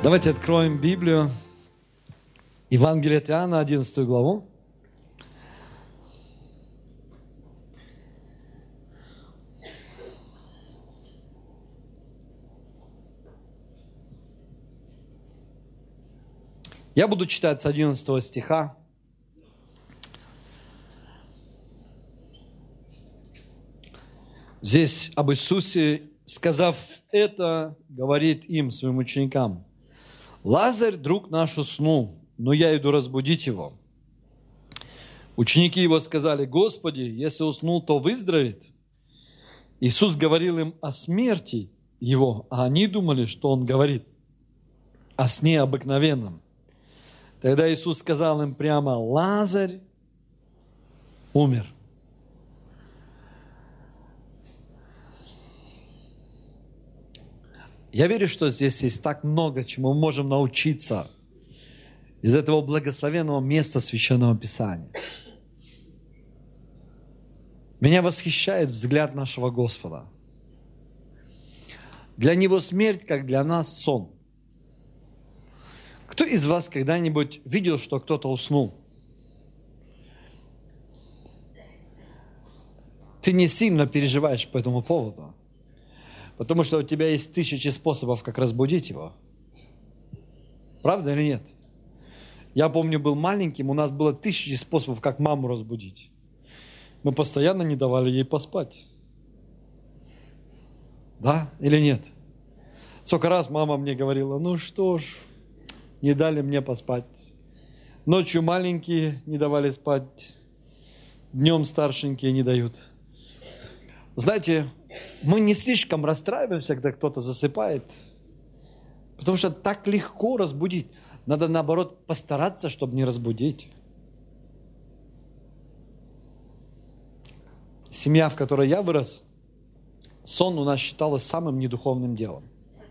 Давайте откроем Библию. Евангелие от Иоанна, 11 главу. Я буду читать с 11 стиха. Здесь об Иисусе, сказав это, говорит им, своим ученикам: «Лазарь, друг наш, уснул, но я иду разбудить его». Ученики его сказали: «Господи, если уснул, то выздоровеет». Иисус говорил им о смерти его, а они думали, что он говорит о сне обыкновенном. Тогда Иисус сказал им прямо: «Лазарь умер». Я верю, что здесь есть так много, чему мы можем научиться из этого благословенного места Священного Писания. Меня восхищает взгляд нашего Господа. Для Него смерть, как для нас, сон. Кто из вас когда-нибудь видел, что кто-то уснул? Ты не сильно переживаешь по этому поводу, потому что у тебя есть тысячи способов, как разбудить его. Правда или нет? Я помню, был маленьким, у нас было тысячи способов, как маму разбудить. Мы постоянно не давали ей поспать. Да или нет? Сколько раз мама мне говорила: ну что ж, не дали мне поспать. Ночью маленькие не давали спать, днем старшенькие не дают. Знаете, мы не слишком расстраиваемся, когда кто-то засыпает, потому что так легко разбудить. Надо, наоборот, постараться, чтобы не разбудить. Семья, в которой я вырос, сон у нас считалось самым недуховным делом.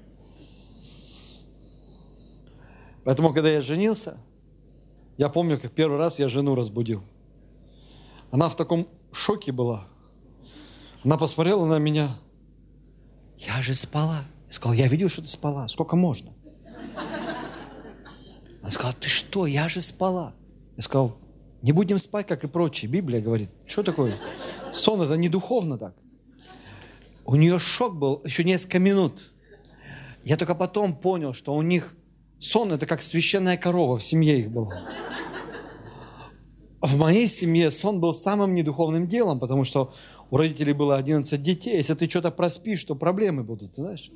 Поэтому, когда я женился, я помню, как первый раз я жену разбудил. Она в таком шоке была. Она посмотрела на меня. Я же спала. Я сказал: я видел, что ты спала. Сколько можно? Она сказала: ты что, я же спала. Я сказал: не будем спать, как и прочие. Библия говорит. Что такое? Сон — это не духовно так. У нее шок был еще несколько минут. Я только потом понял, что у них сон — это как священная корова в семье их была. В моей семье сон был самым недуховным делом, потому что у родителей было 11 детей. Если ты что-то проспишь, то проблемы будут, ты знаешь?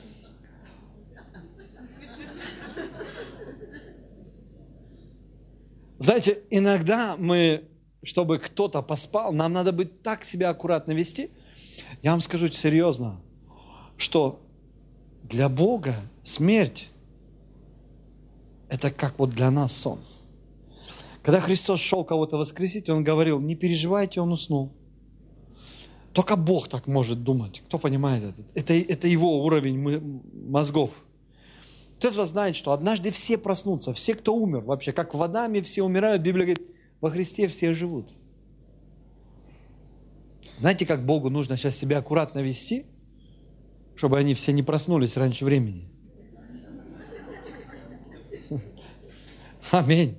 Знаете, иногда мы, чтобы кто-то поспал, нам надо быть так себя аккуратно вести. Я вам скажу серьезно, что для Бога смерть — это как вот для нас сон. Когда Христос шел кого-то воскресить, Он говорил: не переживайте, Он уснул. Только Бог так может думать. Кто понимает это? Это Его уровень мозгов. Кто из вас знает, что однажды все проснутся, все, кто умер вообще, как в Адаме все умирают, Библия говорит, во Христе все живут. Знаете, как Богу нужно сейчас себя аккуратно вести, чтобы они все не проснулись раньше времени? Аминь.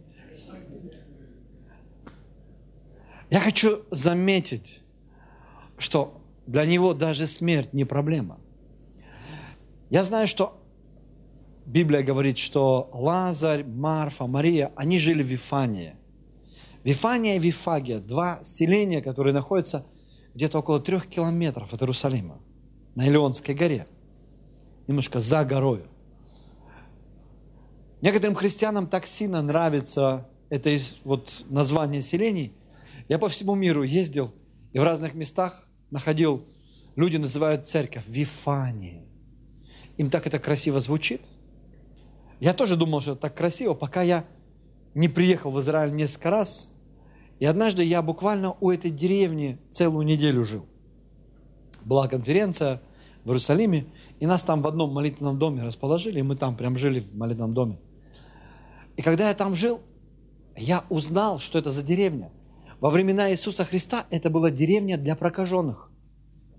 Я хочу заметить, что для него даже смерть не проблема. Я знаю, что Библия говорит, что Лазарь, Марфа, Мария, они жили в Вифании. Вифания и Вифагия – два селения, которые находятся где-то около 3 километров от Иерусалима, на Илионской горе, немножко за горою. Некоторым христианам так сильно нравится это вот название селений. Я по всему миру ездил и в разных местах находил, люди называют церковь Вифания. Им так это красиво звучит. Я тоже думал, что это так красиво, пока я не приехал в Израиль несколько раз. И однажды я буквально у этой деревни целую неделю жил. Была конференция в Иерусалиме, и нас там в одном молитвенном доме расположили, и мы там прям жили в молитвенном доме. И когда я там жил, я узнал, что это за деревня. Во времена Иисуса Христа это была деревня для прокаженных.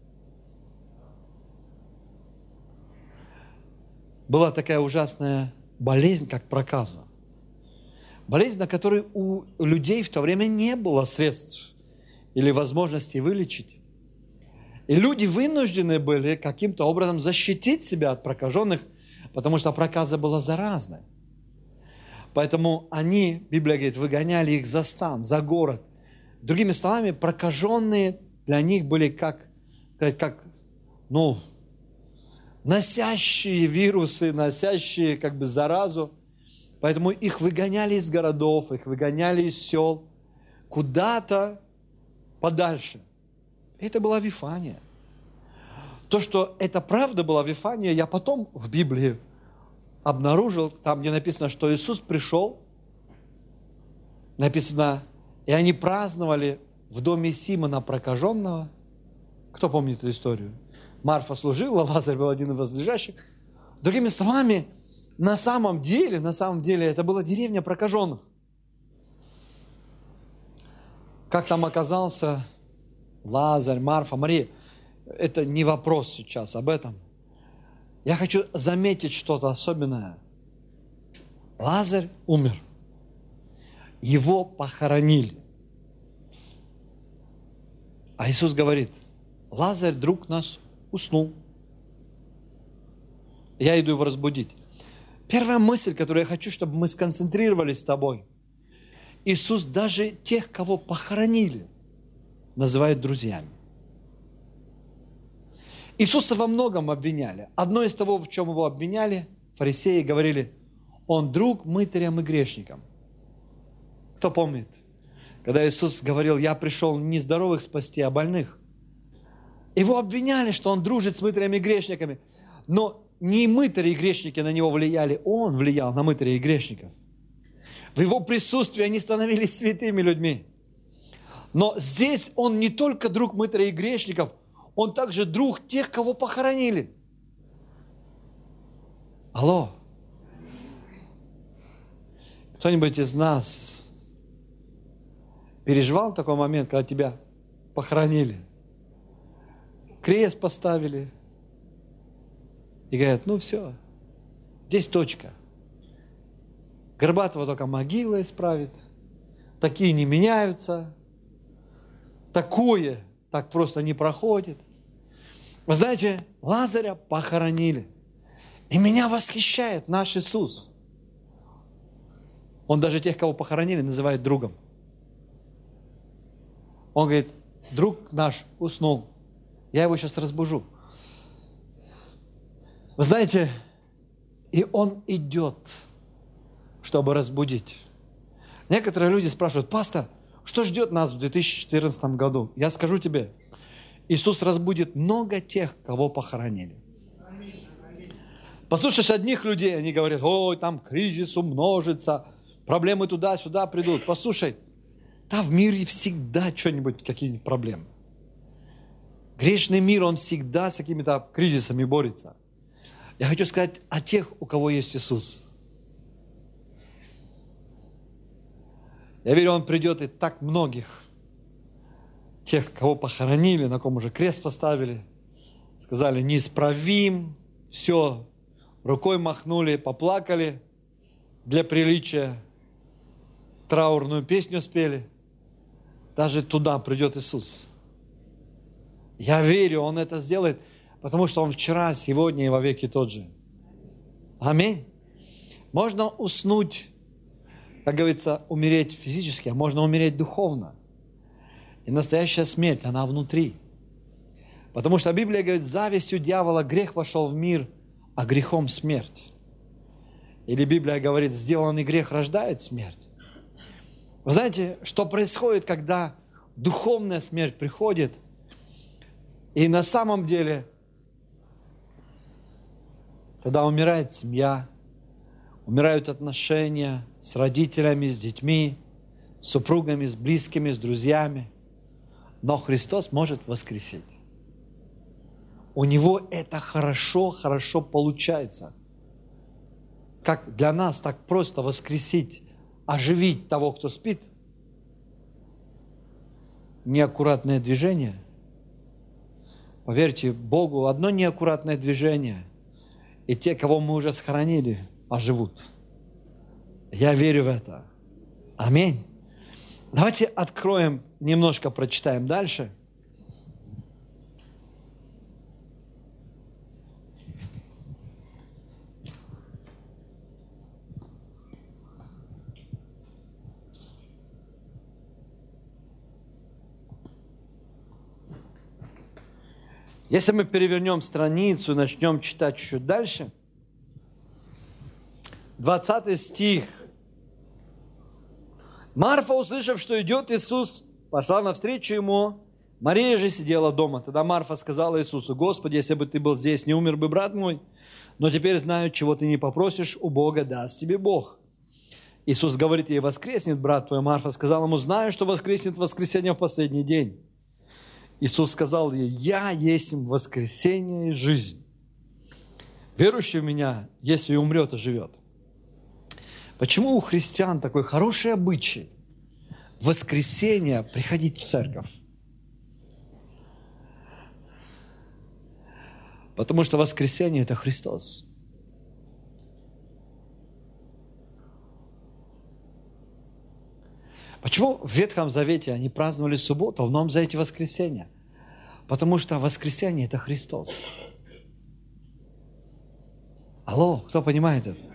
Была такая ужасная болезнь, как проказа. Болезнь, на которой у людей в то время не было средств или возможности вылечить. И люди вынуждены были каким-то образом защитить себя от прокаженных, потому что проказа была заразной. Поэтому они, Библия говорит, выгоняли их за стан, за город. Другими словами, прокаженные для них были как носящие вирусы, носящие заразу. Поэтому их выгоняли из городов, их выгоняли из сел, куда-то подальше. Это была Вифания. То, что это правда была Вифания, я потом в Библии обнаружил, там, где написано, что Иисус пришел, написано, и они праздновали в доме Симона прокаженного. Кто помнит эту историю? Марфа служила, Лазарь был один из возлежащих. Другими словами, на самом деле, это была деревня прокаженных. Как там оказался Лазарь, Марфа, Мария, это не вопрос сейчас об этом. Я хочу заметить что-то особенное. Лазарь умер. Его похоронили. А Иисус говорит, Лазарь, друг наш, уснул. Я иду его разбудить. Первая мысль, которую я хочу, чтобы мы сконцентрировались с тобой. Иисус даже тех, кого похоронили, называет друзьями. Иисуса во многом обвиняли. Одно из того, в чем его обвиняли, фарисеи говорили, он друг мытарям и грешникам. Кто помнит? Когда Иисус говорил, я пришел не здоровых спасти, а больных. Его обвиняли, что он дружит с мытарями и грешниками. Но не мытари и грешники на него влияли, он влиял на мытарей и грешников. В его присутствии они становились святыми людьми. Но здесь он не только друг мытарей и грешников, он также друг тех, кого похоронили. Алло. Кто-нибудь из нас переживал такой момент, когда тебя похоронили? Крест поставили. И говорят, ну все, здесь точка. Горбатого только могила исправит. Такие не меняются. Такое так просто не проходит. Вы знаете, Лазаря похоронили. И меня восхищает наш Иисус. Он даже тех, кого похоронили, называет другом. Он говорит, друг наш уснул. Я его сейчас разбужу. Вы знаете, и он идет, чтобы разбудить. Некоторые люди спрашивают, пастор, что ждет нас в 2014 году? Я скажу тебе, Иисус разбудит много тех, кого похоронили. Послушаешь одних людей, они говорят, ой, там кризис умножится, проблемы туда-сюда придут. Послушай, да в мире всегда что-нибудь, какие-нибудь проблемы. Грешный мир, он всегда с какими-то кризисами борется. Я хочу сказать о тех, у кого есть Иисус. Я верю, Он придет и так многих, тех, кого похоронили, на ком уже крест поставили, сказали, неисправим, все, рукой махнули, поплакали, для приличия траурную песню спели. Даже туда придет Иисус. Я верю, Он это сделает, потому что Он вчера, сегодня и во веки тот же. Аминь. Можно уснуть, как говорится, умереть физически, а можно умереть духовно. И настоящая смерть, она внутри. Потому что Библия говорит, завистью дьявола грех вошел в мир, а грехом смерть. Или Библия говорит, сделанный грех рождает смерть. Вы знаете, что происходит, когда духовная смерть приходит, и на самом деле, тогда умирает семья, умирают отношения с родителями, с детьми, с супругами, с близкими, с друзьями. Но Христос может воскресить. У Него это хорошо получается. Как для нас так просто воскресить, оживить того, кто спит. Неаккуратное движение. Поверьте Богу, одно неаккуратное движение, и те, кого мы уже схоронили, оживут. Я верю в это. Аминь. Давайте откроем, немножко прочитаем дальше. Если мы перевернем страницу и начнем читать чуть дальше, 20 стих. Марфа, услышав, что идет Иисус, пошла навстречу Ему. Мария же сидела дома. Тогда Марфа сказала Иисусу: Господи, если бы Ты был здесь, не умер бы брат мой. Но теперь знаю, чего Ты не попросишь, у Бога даст Тебе Бог. Иисус говорит ей: воскреснет брат твой. Марфа сказала Ему: знаю, что воскреснет в воскресенье в последний день. Иисус сказал ей: я есть воскресение и жизнь. Верующий в Меня, если и умрет, и живет. Почему у христиан такой хороший обычай в воскресенье приходить в церковь? Потому что воскресенье – это Христос. Почему в Ветхом Завете они праздновали субботу, а в Новом Завете воскресенье? Потому что воскресенье – это Христос. Алло, кто понимает это?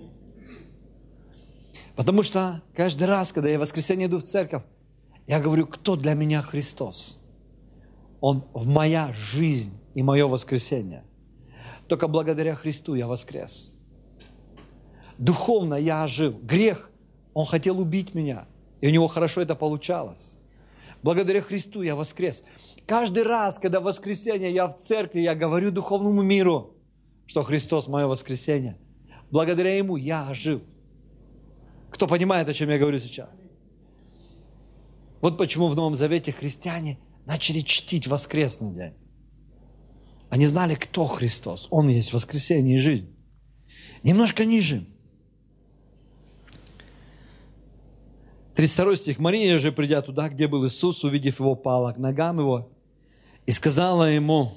Потому что каждый раз, когда я в воскресенье иду в церковь, я говорю: кто для меня Христос? Он в моя жизнь и мое воскресенье. Только благодаря Христу я воскрес. Духовно я ожил. Грех, он хотел убить меня, и у него хорошо это получалось. Благодаря Христу я воскрес. Каждый раз, когда в воскресенье я в церкви, я говорю духовному миру, что Христос мое воскресенье. Благодаря Ему я ожил. Кто понимает, о чем я говорю сейчас? Вот почему в Новом Завете христиане начали чтить воскресный день. Они знали, кто Христос. Он есть воскресение и жизнь. Немножко ниже. 32 стих. Мария же, придя туда, где был Иисус, увидев Его, пала к ногам Его и сказала Ему: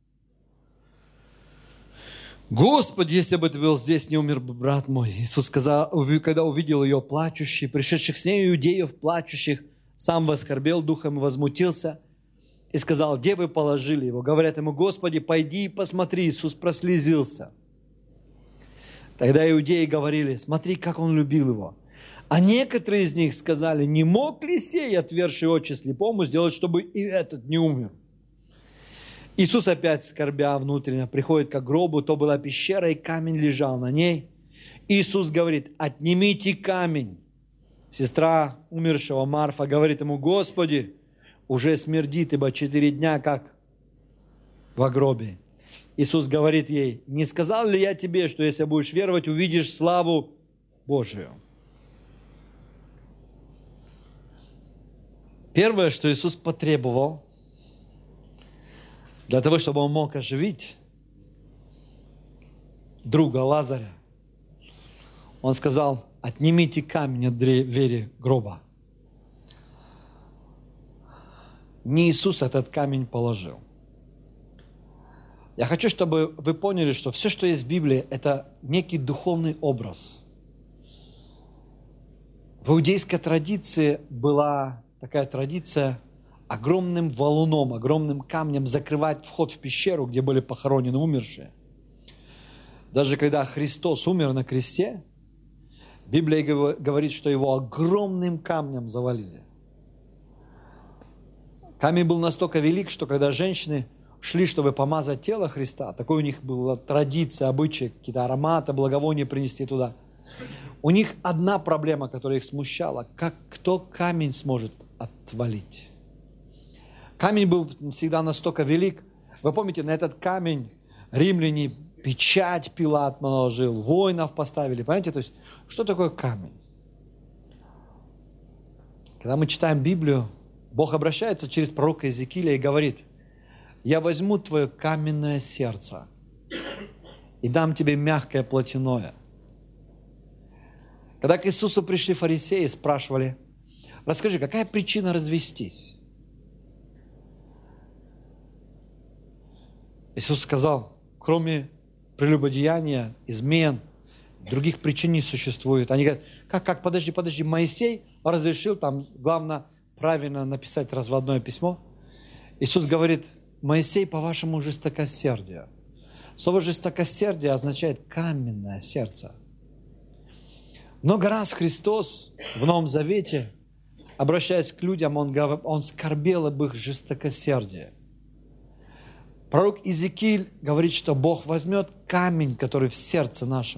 Господи, если бы Ты был здесь, не умер бы брат мой. Иисус сказал, когда увидел ее плачущей, пришедших с ней иудеев плачущих, сам воскорбел духом и возмутился, и сказал: где вы положили его? Говорят ему: Господи, пойди и посмотри. Иисус прослезился. Тогда иудеи говорили: смотри, как он любил его. А некоторые из них сказали: не мог ли сей, отверший очи слепому, сделать, чтобы и этот не умер? Иисус опять, скорбя внутренне, приходит к гробу, то была пещера, и камень лежал на ней. Иисус говорит: отнимите камень. Сестра умершего Марфа говорит ему: Господи, уже смердит, ибо 4 дня как во гробе. Иисус говорит ей: не сказал ли я тебе, что если будешь веровать, увидишь славу Божию? Первое, что Иисус потребовал, для того, чтобы он мог оживить друга Лазаря, он сказал: отнимите камень от двери гроба. Не Иисус этот камень положил. Я хочу, чтобы вы поняли, что все, что есть в Библии, это некий духовный образ. В иудейской традиции была такая традиция огромным валуном, огромным камнем закрывать вход в пещеру, где были похоронены умершие. Даже когда Христос умер на кресте, Библия говорит, что его огромным камнем завалили. Камень был настолько велик, что когда женщины шли, чтобы помазать тело Христа, такой у них была традиция, обычай, какие-то ароматы, благовония принести туда. У них одна проблема, которая их смущала: кто камень сможет отвалить? Камень был всегда настолько велик. Вы помните, на этот камень римляне печать Пилат наложил, воинов поставили. Понимаете, то есть, что такое камень? Когда мы читаем Библию, Бог обращается через пророка Иезекииля и говорит: я возьму твое каменное сердце и дам тебе мягкое плотяное. Когда к Иисусу пришли фарисеи и спрашивали: расскажи, какая причина развестись? Иисус сказал: кроме прелюбодеяния, измен, других причин не существует. Они говорят, подожди, Моисей разрешил, там, главное, правильно написать разводное письмо. Иисус говорит, Моисей, по-вашему, жестокосердие. Слово жестокосердие означает каменное сердце. Много раз Христос в Новом Завете, обращаясь к людям, Он скорбел об их жестокосердии. Пророк Иезекииль говорит, что Бог возьмет камень, который в сердце нашем.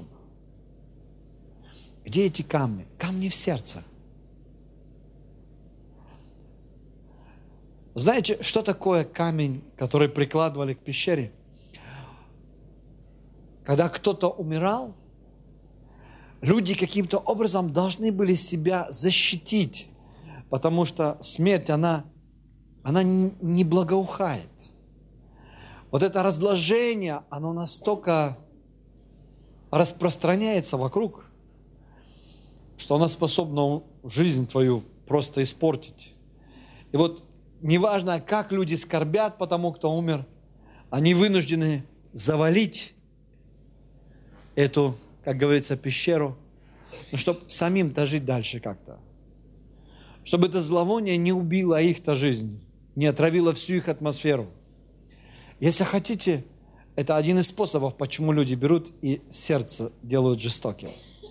Где эти камни? Камни в сердце. Знаете, что такое камень, который прикладывали к пещере? Когда кто-то умирал, люди каким-то образом должны были себя защитить, потому что смерть, она не благоухает. Вот это разложение, оно настолько распространяется вокруг, что оно способно жизнь твою просто испортить. И вот неважно, как люди скорбят по тому, кто умер, они вынуждены завалить эту, как говорится, пещеру, чтобы самим-то жить дальше как-то. Чтобы это зловоние не убило их-то жизнь, не отравило всю их атмосферу. Если хотите, это один из способов, почему люди берут и сердце делают жестоким.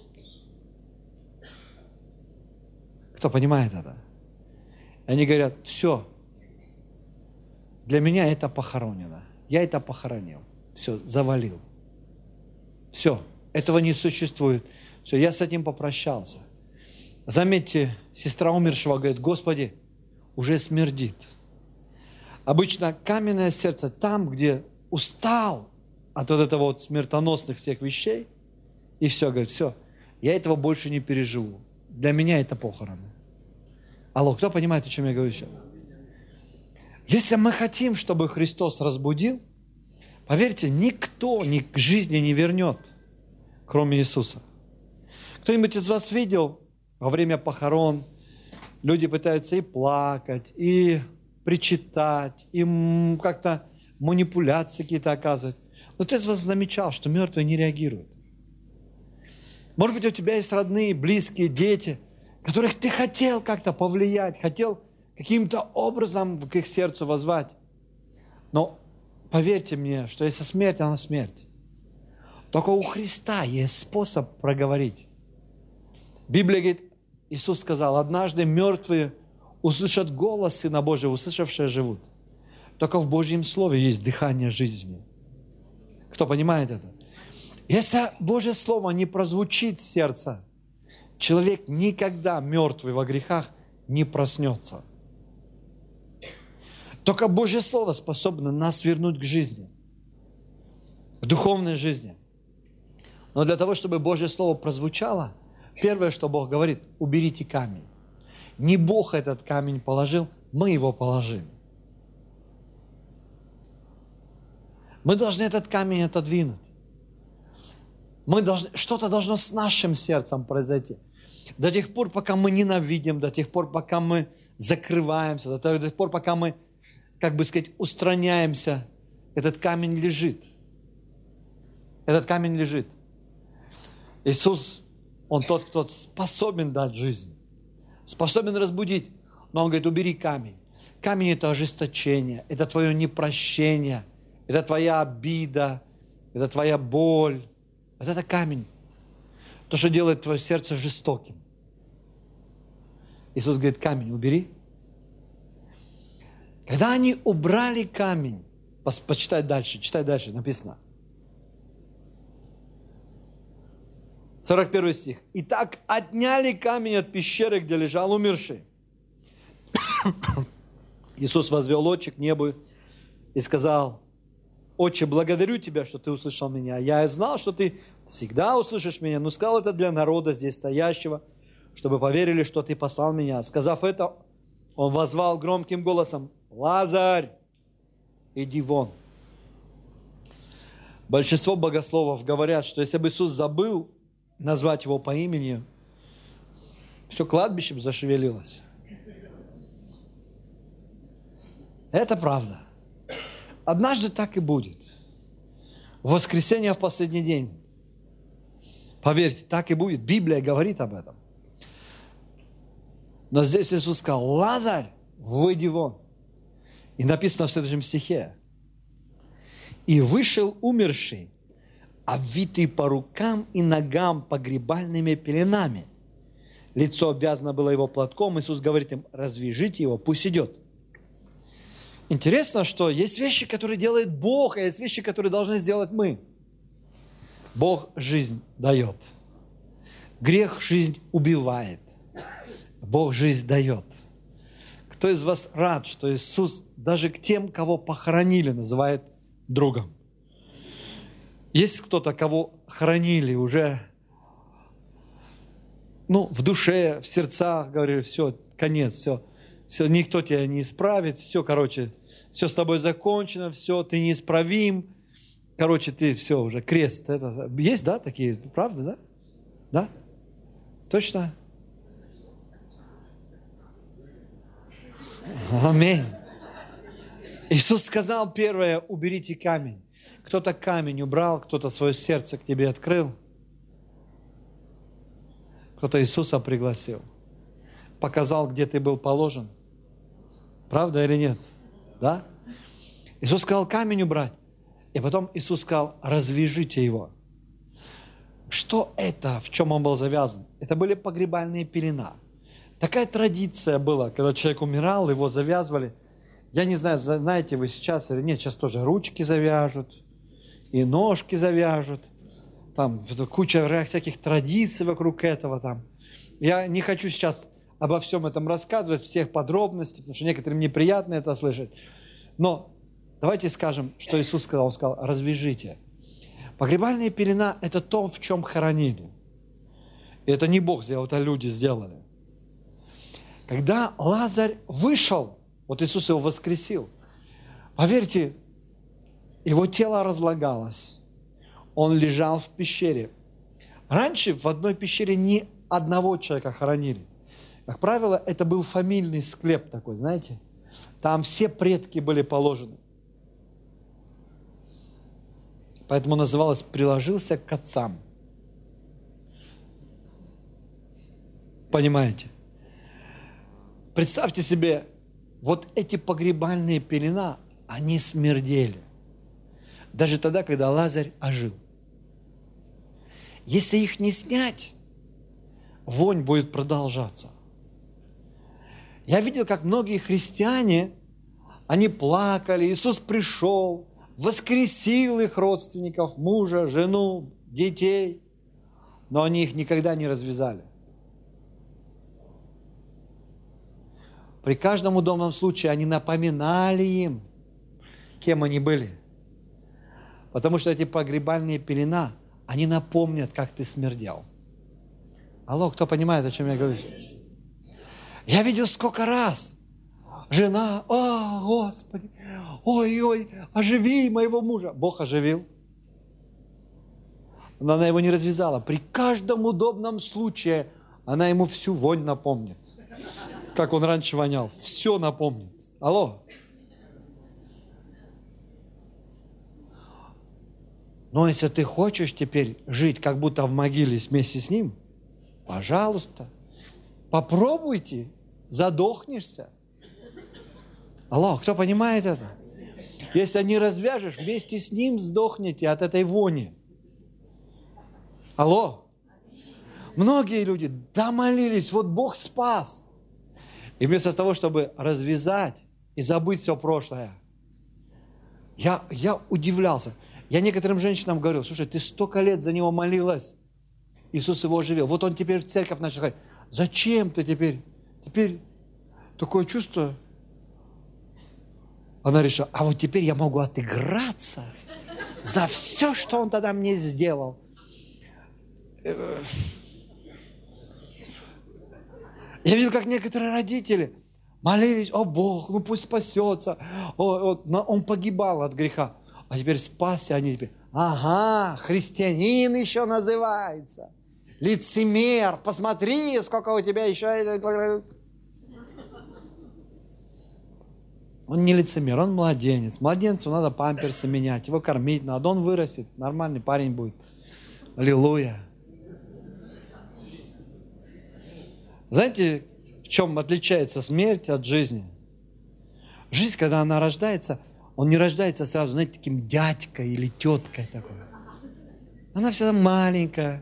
Кто понимает это? Они говорят, все, для меня это похоронено. Я это похоронил. Все, завалил. Все, этого не существует. Все, я с этим попрощался. Заметьте, сестра умершего говорит, Господи, уже смердит. Обычно каменное сердце там, где устал от вот этого вот смертоносных всех вещей, и все, говорит, все, я этого больше не переживу. Для меня это похороны. Алло, кто понимает, о чем я говорю сейчас? Если мы хотим, чтобы Христос разбудил, поверьте, никто ни к жизни не вернет, кроме Иисуса. Кто-нибудь из вас видел во время похорон, люди пытаются и плакать, и причитать, и как-то манипуляции какие-то оказывать. Но кто из вас замечал, что мертвые не реагируют? Может быть, у тебя есть родные, близкие, дети, которых ты хотел как-то повлиять, хотел каким-то образом к их сердцу воззвать. Но поверьте мне, что если смерть, она смерть. Только у Христа есть способ проговорить. Библия говорит, Иисус сказал, однажды мертвые услышат голос Сына Божьего, услышавшие живут. Только в Божьем Слове есть дыхание жизни. Кто понимает это? Если Божье Слово не прозвучит в сердце, человек никогда мертвый во грехах не проснется. Только Божье Слово способно нас вернуть к жизни, к духовной жизни. Но для того, чтобы Божье Слово прозвучало, первое, что Бог говорит, уберите камень. Не Бог этот камень положил, мы его положили. Мы должны этот камень отодвинуть. Что-то должно с нашим сердцем произойти. До тех пор, пока мы ненавидим, до тех пор, пока мы закрываемся, до тех пор, пока мы, как бы сказать, устраняемся, этот камень лежит. Этот камень лежит. Иисус, Он тот, кто способен дать жизнь, способен разбудить. Но Он говорит, убери камень. Камень – это ожесточение, это твое непрощение, это твоя обида, это твоя боль. Вот это камень. То, что делает твое сердце жестоким. Иисус говорит, камень убери. Когда они убрали камень, почитай дальше, написано. 41 стих. «Итак, отняли камень от пещеры, где лежал умерший. Иисус возвел очи к небу и сказал, Отче, благодарю Тебя, что Ты услышал меня. Я знал, что Ты всегда услышишь меня, но сказал это для народа здесь стоящего, чтобы поверили, что Ты послал меня. Сказав это, Он воззвал громким голосом, Лазарь, иди вон. Большинство богословов говорят, что если бы Иисус забыл назвать его по имени, все кладбище бы зашевелилось. Это правда. Однажды так и будет. В воскресенье в последний день. Поверьте, так и будет. Библия говорит об этом. Но здесь Иисус сказал: Лазарь, выйди вон. И написано в следующем стихе: и вышел умерший, обвитый по рукам и ногам погребальными пеленами. Лицо обвязано было его платком. Иисус говорит им: развяжите его, пусть идет. Интересно, что есть вещи, которые делает Бог, а есть вещи, которые должны сделать мы. Бог жизнь дает. Грех жизнь убивает. Бог жизнь дает. Кто из вас рад, что Иисус даже к тем, кого похоронили, называет другом? Есть кто-то, кого хоронили уже, в душе, в сердцах, говорили: все, конец, все, никто тебя не исправит, все, все с тобой закончено, все, ты неисправим, ты все, уже крест. Это, есть, да, такие, правда, да? Да? Точно? Аминь. Иисус сказал первое: уберите камень. Кто-то камень убрал, кто-то свое сердце к тебе открыл. Кто-то Иисуса пригласил. Показал, где ты был положен. Правда или нет? Да? Иисус сказал камень убрать. И потом Иисус сказал: развяжите его. Что это, в чем он был завязан? Это были погребальные пелена. Такая традиция была, когда человек умирал, его завязывали. Я не знаю, знаете вы сейчас или нет, сейчас тоже ручки завяжут, и ножки завяжут. Там куча всяких традиций вокруг этого. Там. Я не хочу сейчас обо всем этом рассказывать, всех подробностей, потому что некоторым неприятно это слышать. Но давайте скажем, что Иисус сказал. Он сказал: развяжите. Погребальная пелена – это то, в чем хоронили. И это не Бог сделал, это люди сделали. Когда Лазарь вышел, вот Иисус его воскресил, поверьте, его тело разлагалось. Он лежал в пещере. Раньше в одной пещере ни одного человека хоронили. Как правило, это был фамильный склеп такой, знаете. Там все предки были положены. Поэтому называлось «приложился к отцам». Понимаете? Представьте себе, вот эти погребальные пелена, они смердели. Даже тогда, когда Лазарь ожил. Если их не снять, вонь будет продолжаться. Я видел, как многие христиане, они плакали, Иисус пришел, воскресил их родственников, мужа, жену, детей, но они их никогда не развязали. При каждом удобном случае они напоминали им, кем они были. Потому что эти погребальные пелена, они напомнят, как ты смердел. Алло, кто понимает, о чем я говорю? Я видел сколько раз. Жена: о, Господи, ой-ой, оживи моего мужа. Бог оживил. Но она его не развязала. При каждом удобном случае она ему всю вонь напомнит. Как он раньше вонял. Все напомнит. Алло. Но если ты хочешь теперь жить, как будто в могиле вместе с ним, пожалуйста, попробуйте, задохнешься. Алло, кто понимает это? Если не развяжешь, вместе с ним сдохнете от этой вони. Алло. Многие люди домолились, вот Бог спас. И вместо того, чтобы развязать и забыть все прошлое, я удивлялся. Я некоторым женщинам говорю: слушай, ты столько лет за него молилась, Иисус его оживил. Вот он теперь в церковь начал ходить. Зачем ты теперь? Теперь такое чувство. Она решила: а вот теперь я могу отыграться за все, что он тогда мне сделал. Я видел, как некоторые родители молились: о Бог, ну пусть спасется. Но он погибал от греха. А теперь спасся, они теперь: ага, христианин еще называется. Лицемер, посмотри, сколько у тебя еще... Он не лицемер, он младенец. Младенцу надо памперсы менять, его кормить надо, он вырастет, нормальный парень будет. Аллилуйя. Знаете, в чем отличается смерть от жизни? Жизнь, когда она рождается, он не рождается сразу, знаете, таким дядькой или теткой такой. Она всегда маленькая.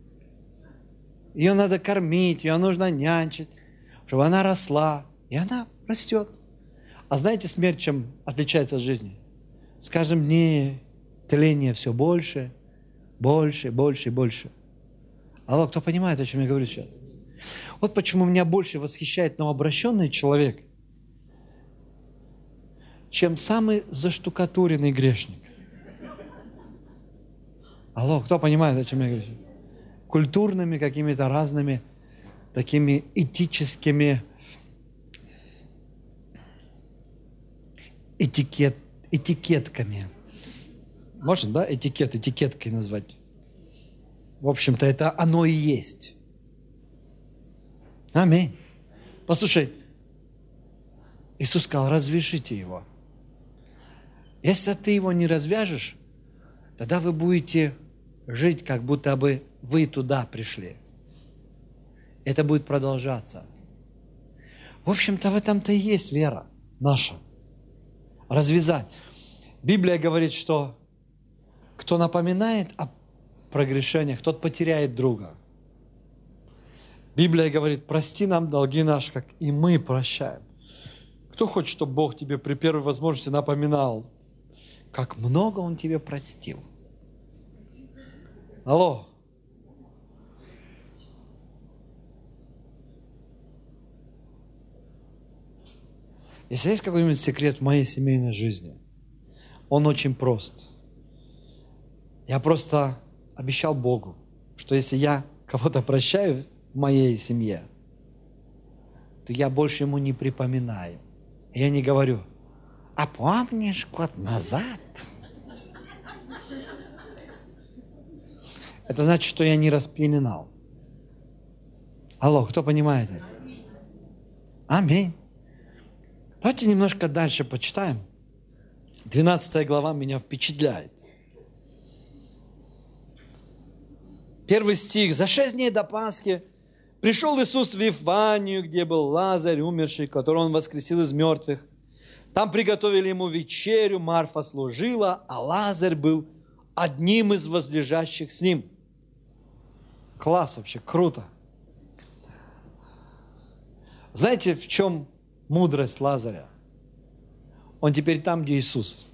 Ее надо кормить, ее нужно нянчить, чтобы она росла. И она растет. А знаете, смерть чем отличается от жизни? С каждым днем тление все больше, больше, больше и больше. Алло, кто понимает, о чем я говорю сейчас? Вот почему меня больше восхищает новообращенный человек, чем самый заштукатуренный грешник. Алло, кто понимает, о чем я говорю? Культурными какими-то разными такими этическими этикетками. Можно, да, этикеткой назвать? В общем-то, это оно и есть. Аминь. Послушай, Иисус сказал, развяжите его. Если ты его не развяжешь, тогда вы будете жить, как будто бы вы туда пришли. Это будет продолжаться. В общем-то, в этом-то и есть вера наша. Развязать. Библия говорит, что кто напоминает о прогрешениях, тот потеряет друга. Библия говорит, прости нам долги наши, как и мы прощаем. Кто хочет, чтобы Бог тебе при первой возможности напоминал, как много Он тебе простил? Алло. Если есть какой-нибудь секрет в моей семейной жизни, он очень прост. Я просто обещал Богу, что если я кого-то прощаю в моей семье, то я больше ему не припоминаю. Я не говорю, а помнишь год назад? Это значит, что я не распеленал. Алло, кто понимает это? Аминь. Давайте немножко дальше почитаем. 12 глава меня впечатляет. 1 стих. За 6 дней до Пасхи пришел Иисус в Вифанию, где был Лазарь, умерший, которого Он воскресил из мертвых. Там приготовили ему вечерю, Марфа служила, а Лазарь был одним из возлежащих с ним. Класс вообще, круто. Знаете, в чем мудрость Лазаря? Он теперь там, где Иисус.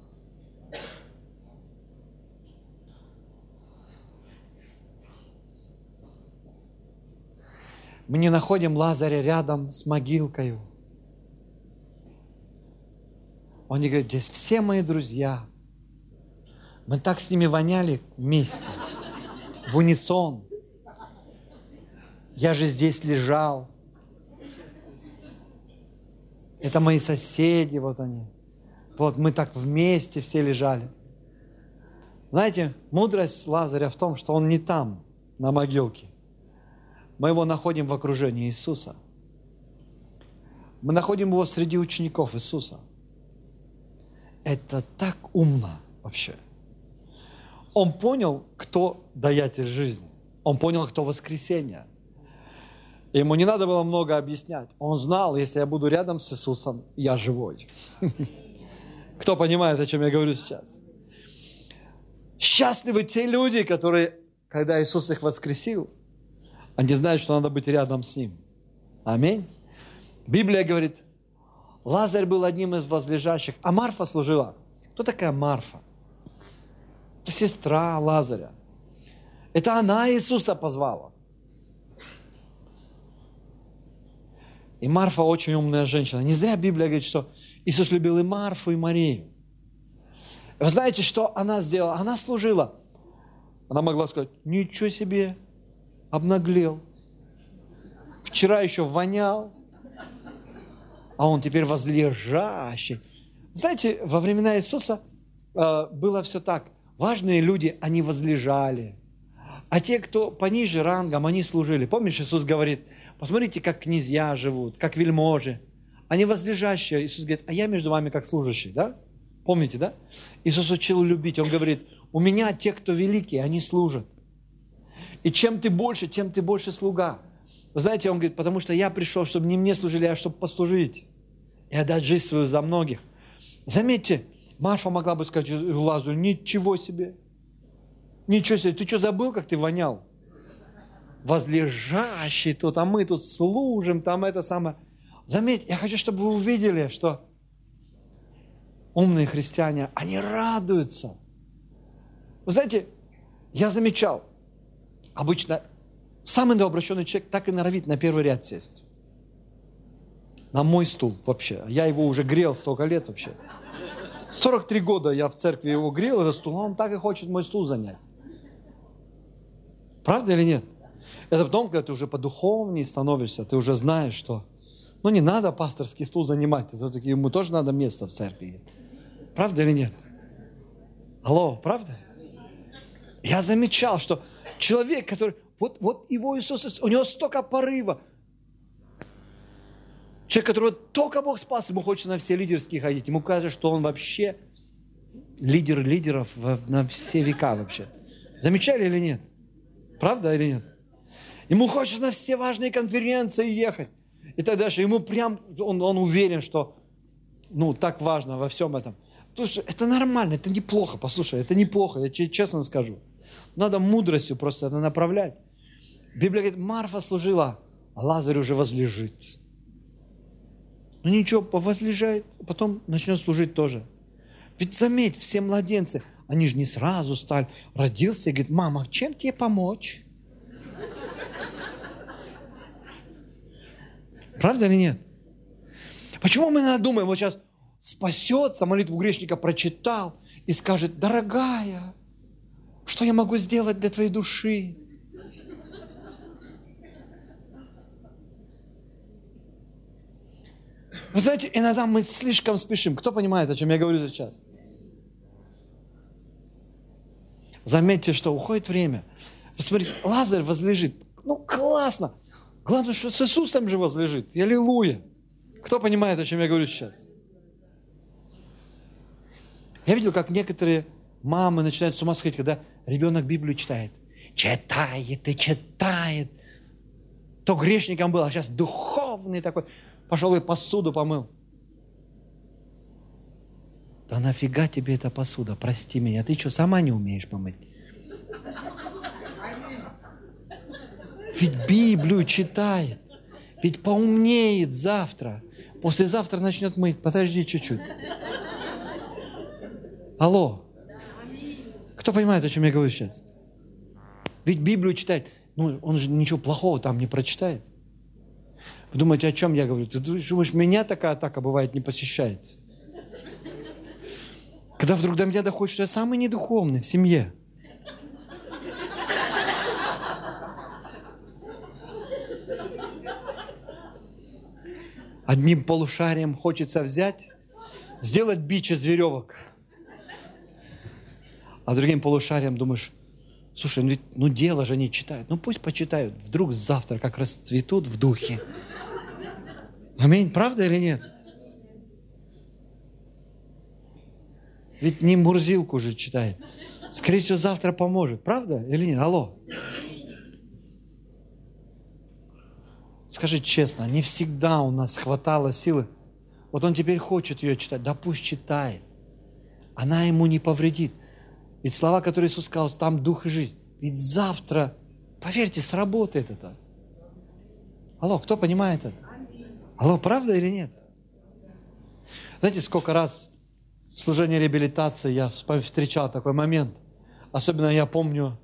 Мы не находим Лазаря рядом с могилкой. Он не говорит, здесь все мои друзья. Мы так с ними воняли вместе, в унисон. Я же здесь лежал. Это мои соседи, вот они. Вот мы так вместе все лежали. Знаете, мудрость Лазаря в том, что он не там, на могилке. Мы его находим в окружении Иисуса. Мы находим его среди учеников Иисуса. Это так умно вообще. Он понял, кто даятель жизни. Он понял, кто воскресение. Ему не надо было много объяснять. Он знал, если я буду рядом с Иисусом, я живой. Кто понимает, о чем я говорю сейчас? Счастливы те люди, которые, когда Иисус их воскресил, они знают, что надо быть рядом с Ним. Аминь. Библия говорит, Лазарь был одним из возлежащих, а Марфа служила. Кто такая Марфа? Это сестра Лазаря. Это она Иисуса позвала. И Марфа очень умная женщина. Не зря Библия говорит, что Иисус любил и Марфу, и Марию. Вы знаете, что она сделала? Она служила. Она могла сказать, ничего себе, обнаглел. Вчера еще вонял, а он теперь возлежащий. Знаете, во времена Иисуса было все так. Важные люди, они возлежали. А те, кто пониже рангом, они служили. Помнишь, Иисус говорит, посмотрите, как князья живут, как вельможи. Они возлежащие. Иисус говорит, а я между вами как служащий, да? Помните, да? Иисус учил любить. Он говорит, у меня те, кто великие, они служат. И чем ты больше, тем ты больше слуга. Вы знаете, он говорит, потому что я пришел, чтобы не мне служили, а чтобы послужить и отдать жизнь свою за многих. Заметьте, Марфа могла бы сказать Лазарю, ничего себе, ты что забыл, как ты вонял? Возлежащий тут, а мы тут служим, там это самое. Заметьте, я хочу, чтобы вы увидели, что умные христиане, они радуются. Вы знаете, я замечал, обычно самый новообращенный человек так и норовит на первый ряд сесть. На мой стул вообще. Я его уже грел столько лет вообще. 43 года я в церкви его грел, этот стул, а он так и хочет мой стул занять. Правда или нет? Это потом, когда ты уже подуховнее становишься, ты уже знаешь, что не надо пасторский стул занимать, все-таки ему тоже надо место в церкви. Правда или нет? Алло, правда? Я замечал, что человек, который... Вот его Иисус, у него столько порыва. Человек, которого только Бог спас, ему хочется на все лидерские ходить. Ему кажется, что он вообще лидер лидеров на все века вообще. Замечали или нет? Правда или нет? Ему хочется на все важные конференции ехать. И так дальше. Ему прям, он уверен, что так важно во всем этом. Потому что это нормально, это неплохо, послушай, это неплохо, я тебе честно скажу. Надо мудростью просто это направлять. Библия говорит, Марфа служила, а Лазарь уже возлежит. Ничего, возлежает, потом начнет служить тоже. Ведь заметь, все младенцы, они же не сразу стали. Родился и говорит, мама, чем тебе помочь? Правда или нет? Почему мы иногда думаем, вот сейчас спасется, молитву грешника прочитал и скажет, дорогая, что я могу сделать для твоей души? Вы знаете, иногда мы слишком спешим. Кто понимает, о чем я говорю сейчас? Заметьте, что уходит время. Вы смотрите, Лазарь возлежит. Классно. Главное, что с Иисусом же возлежит. Аллилуйя. Кто понимает, о чем я говорю сейчас? Я видел, как некоторые мамы начинают с ума сходить, когда ребенок Библию читает. Читает и читает. То грешником был, а сейчас духовный такой. Пошел и посуду помыл. Да нафига тебе эта посуда? Прости меня. Ты что, сама не умеешь помыть? Ведь Библию читает. Ведь поумнеет завтра. Послезавтра начнет мыть. Подожди чуть-чуть. Алло. Кто понимает, о чем я говорю сейчас? Ведь Библию читает. Он же ничего плохого там не прочитает. Вы думаете, о чем я говорю? Ты думаешь, меня такая атака бывает не посещает? Когда вдруг до меня доходит, что я самый недуховный в семье. Одним полушарием хочется взять, сделать бич из веревок. А другим полушарием думаешь, слушай, дело же они читают. Пусть почитают. Вдруг завтра как расцветут в духе. Аминь. Правда или нет? Ведь не Мурзилку же читает. Скорее всего, завтра поможет. Правда или нет? Алло. Скажи честно, не всегда у нас хватало силы. Вот он теперь хочет ее читать. Да пусть читает. Она ему не повредит. Ведь слова, которые Иисус сказал, там дух и жизнь. Ведь завтра, поверьте, сработает это. Алло, кто понимает это? Алло, правда или нет? Знаете, сколько раз в служении реабилитации я встречал такой момент. Особенно я помню,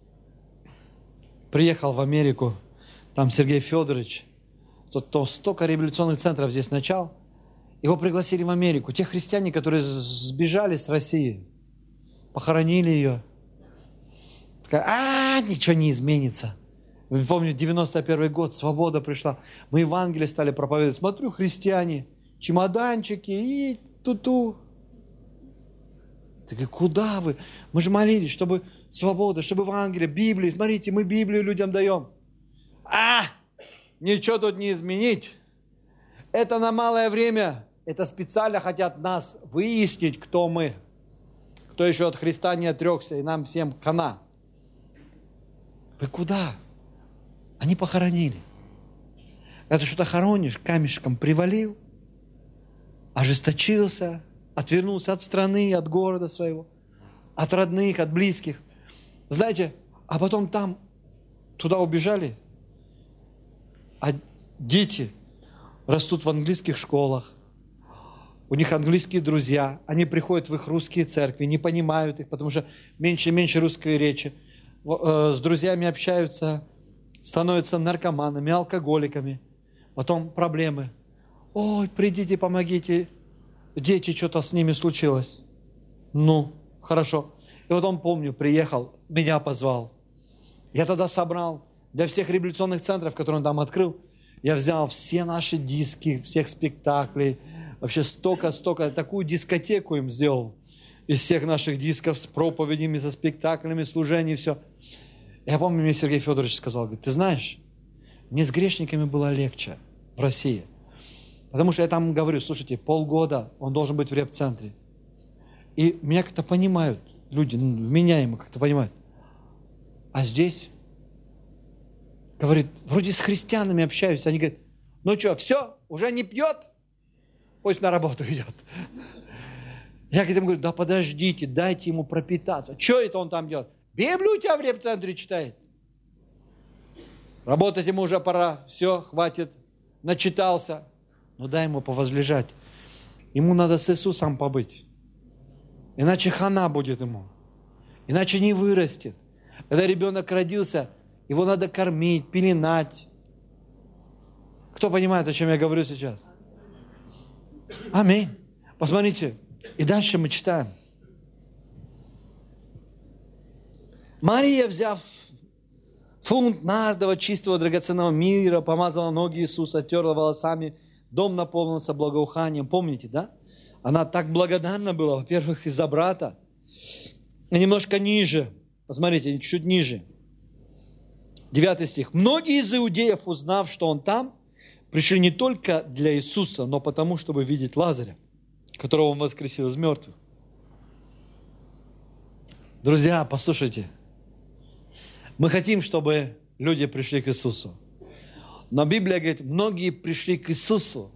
приехал в Америку, там Сергей Федорович, то столько реабилитационных центров здесь начал. Его пригласили в Америку. Те христиане, которые сбежали с России, похоронили ее. Такая, ничего не изменится. Помню, 91 год, свобода пришла. Мы Евангелие стали проповедовать. Смотрю, христиане, чемоданчики и ту-ту. Так и куда вы? Мы же молились, чтобы свобода, чтобы Евангелие, Библию. Смотрите, мы Библию людям даем. Ничего тут не изменить. Это на малое время. Это специально хотят нас выяснить, кто мы. Кто еще от Христа не отрекся, и нам всем хана. Вы куда? Они похоронили. Это что-то хоронишь, камешком привалил, ожесточился, отвернулся от страны, от города своего, от родных, от близких. Знаете, а потом там, туда убежали, а дети растут в английских школах, у них английские друзья, они приходят в их русские церкви, не понимают их, потому что меньше и меньше русской речи. С друзьями общаются, становятся наркоманами, алкоголиками. Потом проблемы. Ой, придите, помогите. Дети, что-то с ними случилось. Ну, хорошо. И вот он, помню, приехал, меня позвал. Я тогда собрал для всех революционных центров, которые он там открыл, я взял все наши диски, всех спектаклей, вообще столько, такую дискотеку им сделал из всех наших дисков с проповедями, со спектаклями, служением, все. Я помню, мне Сергей Федорович сказал, говорит, ты знаешь, мне с грешниками было легче в России. Потому что я там говорю, слушайте, полгода он должен быть в реп-центре. И меня как-то понимают, люди, вменяемо как-то понимают. А здесь, говорит, вроде с христианами общаюсь, они говорят, ну что, все, уже не пьет? Пусть на работу идет. Я к этому говорю, да подождите, дайте ему пропитаться. Что это он там делает? Библию у тебя в реп-центре читает? Работать ему уже пора, все, хватит, начитался. Ну дай ему повозлежать. Ему надо с Иисусом побыть. Иначе хана будет ему. Иначе не вырастет. Когда ребенок родился, его надо кормить, пеленать. Кто понимает, о чем я говорю сейчас? Аминь. Посмотрите. И дальше мы читаем. Мария, взяв фунт нардового чистого драгоценного мира, помазала ноги Иисуса, терла волосами, дом наполнился благоуханием. Помните, да? Она так благодарна была, во-первых, из-за брата. И немножко ниже. Посмотрите, чуть ниже. 9 стих. Многие из иудеев, узнав, что он там, пришли не только для Иисуса, но потому, чтобы видеть Лазаря, которого он воскресил из мертвых. Друзья, послушайте. Мы хотим, чтобы люди пришли к Иисусу. Но Библия говорит, многие пришли к Иисусу.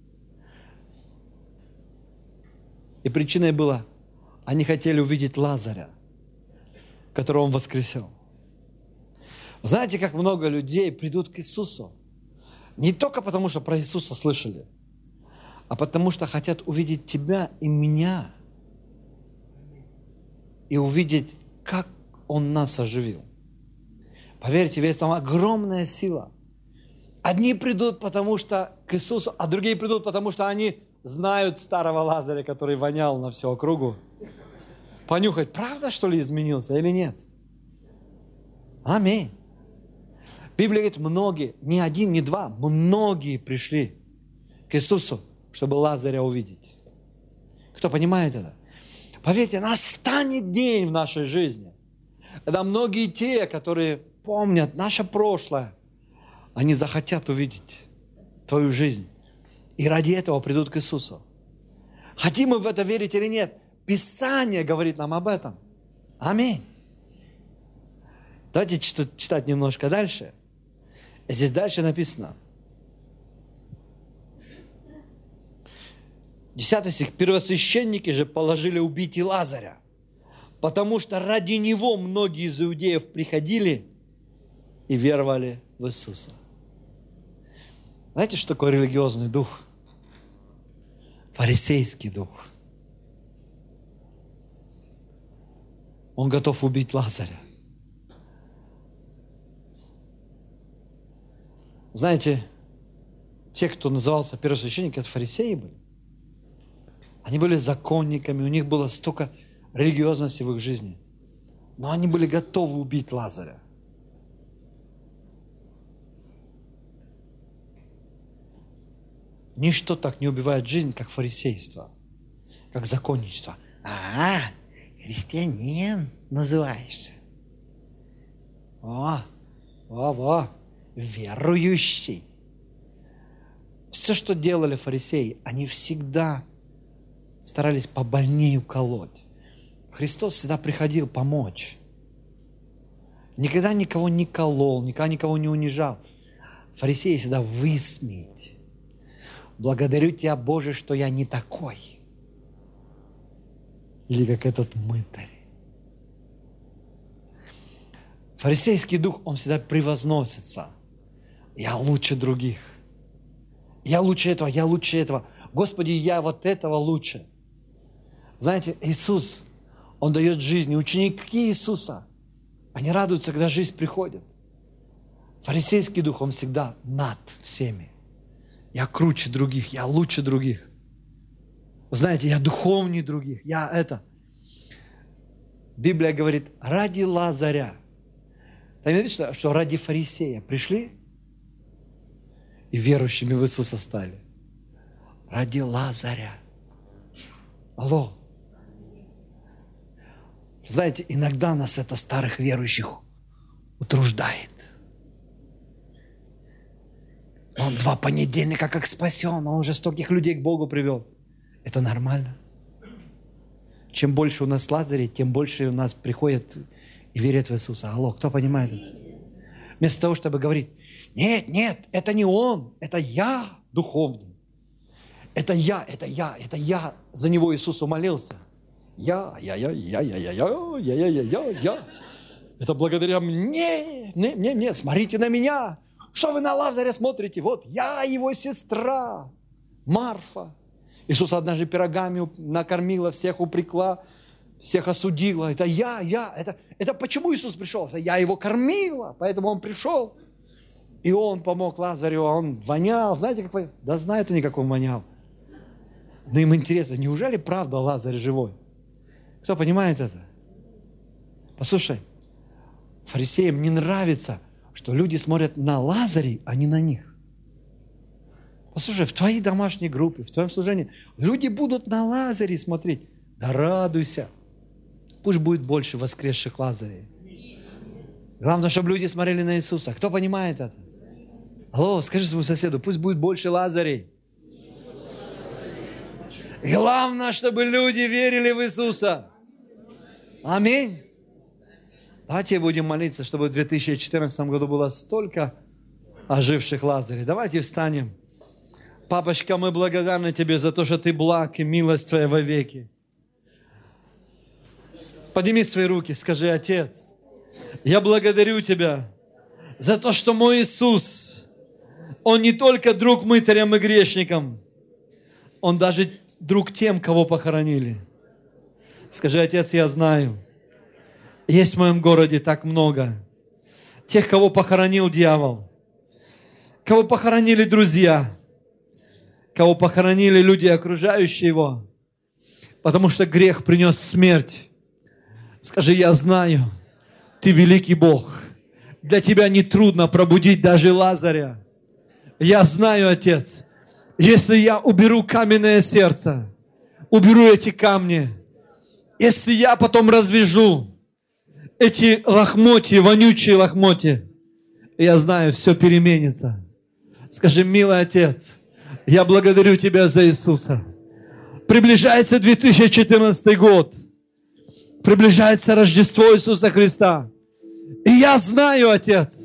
И причиной была, они хотели увидеть Лазаря, которого он воскресил. Знаете, как много людей придут к Иисусу? Не только потому, что про Иисуса слышали, а потому что хотят увидеть тебя и меня. И увидеть, как Он нас оживил. Поверьте, весь там огромная сила. Одни придут, потому что к Иисусу, а другие придут, потому что они знают старого Лазаря, который вонял на всю округу. Понюхать, правда, что ли, изменился или нет? Аминь. Библия говорит, многие, не один, не два, многие пришли к Иисусу, чтобы Лазаря увидеть. Кто понимает это? Поверьте, настанет день в нашей жизни, когда многие те, которые помнят наше прошлое, они захотят увидеть твою жизнь. И ради этого придут к Иисусу. Хотим мы в это верить или нет? Писание говорит нам об этом. Аминь. Давайте читать немножко дальше. Здесь дальше написано. 10 стих. Первосвященники же положили убить и Лазаря, потому что ради него многие из иудеев приходили и веровали в Иисуса. Знаете, что такое религиозный дух? Фарисейский дух. Он готов убить Лазаря. Знаете, те, кто назывался первосвященниками, это фарисеи были. Они были законниками, у них было столько религиозности в их жизни. Но они были готовы убить Лазаря. Ничто так не убивает жизнь, как фарисейство, как законничество. Христианин называешься. Верующий. Все, что делали фарисеи, они всегда старались побольнее уколоть. Христос всегда приходил помочь. Никогда никого не колол, никогда никого не унижал. Фарисеи всегда высмеять. Благодарю Тебя, Боже, что я не такой. Или как этот мытарь. Фарисейский дух, он всегда превозносится. Я лучше других. Я лучше этого, я лучше этого. Господи, я вот этого лучше. Знаете, Иисус, Он дает жизнь. И ученики Иисуса, они радуются, когда жизнь приходит. Фарисейский дух, он всегда над всеми. Я круче других, я лучше других. Вы знаете, я духовнее других, я это. Библия говорит, ради Лазаря. Там видишь, что ради фарисея пришли и верующими в Иисуса стали. Ради Лазаря. Алло. Знаете, иногда нас это старых верующих утруждает. Он 2 понедельника как спасен, он уже стольких людей к Богу привел. Это нормально. Чем больше у нас Лазарей, тем больше у нас приходят и верят в Иисуса. Алло, кто понимает это? Вместо того, чтобы говорить, нет, это не он, это я духовный. Это я. За него Иисус умолился. Я. Это благодаря мне. Смотрите на меня. Что вы на Лазаря смотрите? Вот я его сестра, Марфа. Иисус однажды пирогами накормила, всех упрекла, всех осудила. Это я. Это почему Иисус пришел? Это я его кормила, поэтому он пришел. И он помог Лазарю, а он вонял. Знаете, как? Да знают они, как он вонял. Но им интересно, неужели правда Лазарь живой? Кто понимает это? Послушай, фарисеям не нравится, что люди смотрят на Лазарей, а не на них. Послушай, в твоей домашней группе, в твоем служении люди будут на Лазарей смотреть. Да радуйся. Пусть будет больше воскресших Лазарей. Главное, чтобы люди смотрели на Иисуса. Кто понимает это? Алло, скажи своему соседу, пусть будет больше Лазарей. Главное, чтобы люди верили в Иисуса. Аминь. Давайте будем молиться, чтобы в 2014 году было столько оживших Лазарей. Давайте встанем. Папочка, мы благодарны Тебе за то, что Ты благ и милость Твоя во веки. Подними свои руки, скажи, Отец, я благодарю Тебя за то, что мой Иисус, Он не только друг мытарям и грешникам, Он даже друг тем, кого похоронили. Скажи, Отец, я знаю, есть в моем городе так много тех, кого похоронил дьявол, кого похоронили друзья, кого похоронили люди, окружающие его, потому что грех принес смерть. Скажи, я знаю, Ты великий Бог. Для Тебя нетрудно пробудить даже Лазаря. Я знаю, Отец, если я уберу каменное сердце, уберу эти камни, если я потом развяжу эти лохмотья, вонючие лохмотья, я знаю, все переменится. Скажи, милый Отец, я благодарю Тебя за Иисуса. Приближается 2014 год. Приближается Рождество Иисуса Христа. И я знаю, Отец,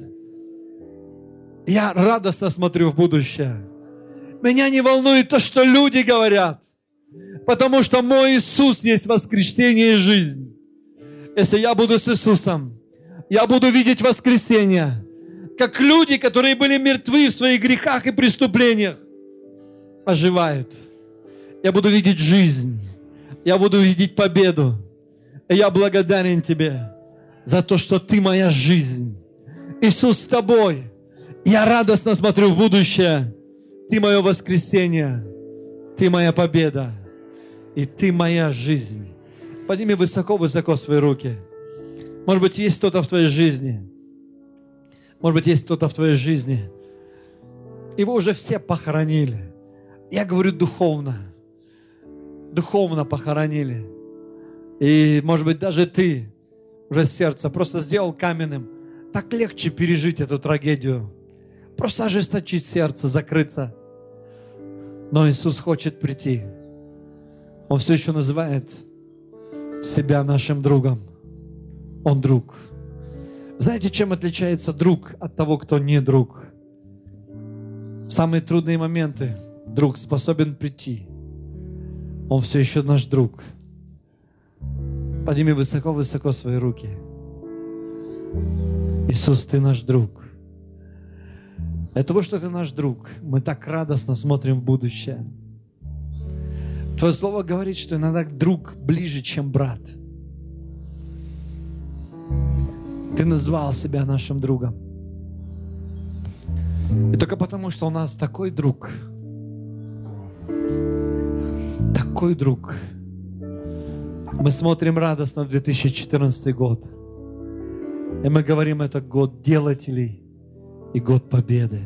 я радостно смотрю в будущее. Меня не волнует то, что люди говорят, потому что мой Иисус есть воскресение и жизнь. Если я буду с Иисусом, я буду видеть воскресение, как люди, которые были мертвы в своих грехах и преступлениях, оживают. Я буду видеть жизнь, я буду видеть победу. И я благодарен Тебе за то, что Ты моя жизнь. Иисус с Тобой. Я радостно смотрю в будущее. Ты мое воскресение. Ты моя победа. И Ты моя жизнь. Подними высоко-высоко свои руки. Может быть, есть кто-то в твоей жизни. Может быть, есть кто-то в твоей жизни. Его уже все похоронили. Я говорю духовно. Духовно похоронили. И, может быть, даже ты уже сердце просто сделал каменным. Так легче пережить эту трагедию. Просто ожесточить сердце, закрыться. Но Иисус хочет прийти. Он все еще называет себя нашим другом. Он друг. Знаете, чем отличается друг от того, кто не друг? В самые трудные моменты друг способен прийти. Он все еще наш друг. Подними высоко-высоко свои руки. Иисус, Ты наш друг. От того, что Ты наш друг, мы так радостно смотрим в будущее. Твое слово говорит, что иногда друг ближе, чем брат. Ты назвал себя нашим другом. И только потому, что у нас такой друг, мы смотрим радостно в 2014 год. И мы говорим, это год делателей и год победы.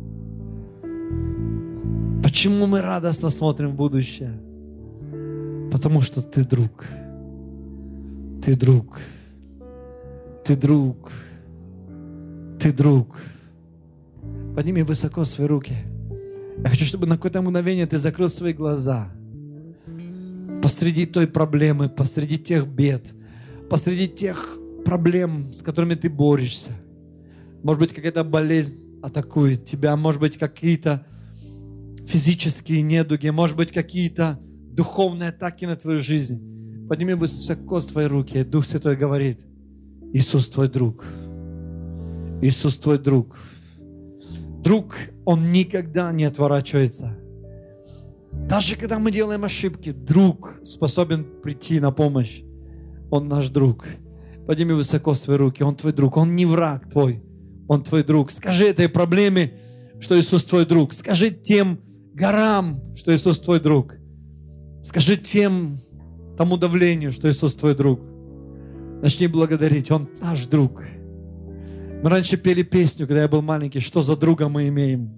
Почему мы радостно смотрим в будущее? Потому что Ты друг. Ты друг. Ты друг. Ты друг. Подними высоко свои руки. Я хочу, чтобы на какое-то мгновение ты закрыл свои глаза. Посреди той проблемы, посреди тех бед, посреди тех проблем, с которыми ты борешься. Может быть, какая-то болезнь атакует тебя, может быть, какие-то физические недуги, может быть, какие-то духовные атаки на твою жизнь. Подними высоко свои руки, и Дух Святой говорит: Иисус твой друг. Иисус твой друг. Друг, Он никогда не отворачивается. Даже когда мы делаем ошибки, друг способен прийти на помощь. Он наш друг. Подними высоко свои руки. Он твой друг. Он не враг твой. Он твой друг. Скажи этой проблеме, что Иисус твой друг. Скажи тем горам, что Иисус твой друг. Скажи тому давлению, что Иисус твой друг. Начни благодарить. Он наш друг. Мы раньше пели песню, когда я был маленький, что за друга мы имеем.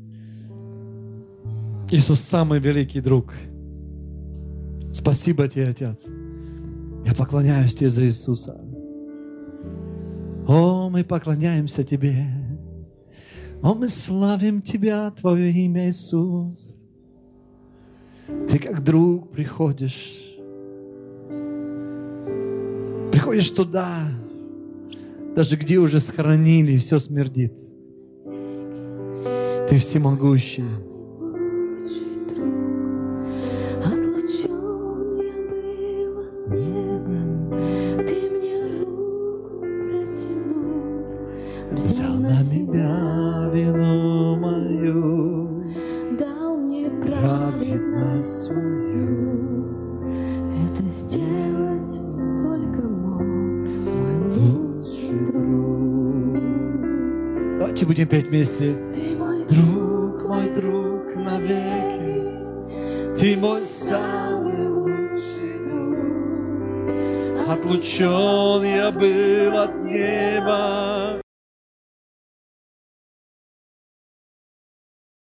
Иисус самый великий друг. Спасибо Тебе, Отец. Я поклоняюсь Тебе за Иисуса. О, мы поклоняемся Тебе. О, мы славим Тебя, Твое имя, Иисус. Ты как друг приходишь. Приходишь туда, даже где уже схоронили, и все смердит. Ты всемогущий. Взял на себя вину мою, дал мне праведность свою. Это сделать только мог мой лучший друг. Давайте будем петь вместе. Ты мой друг навеки. Ты мой самый лучший друг. Отлучен я был от неба,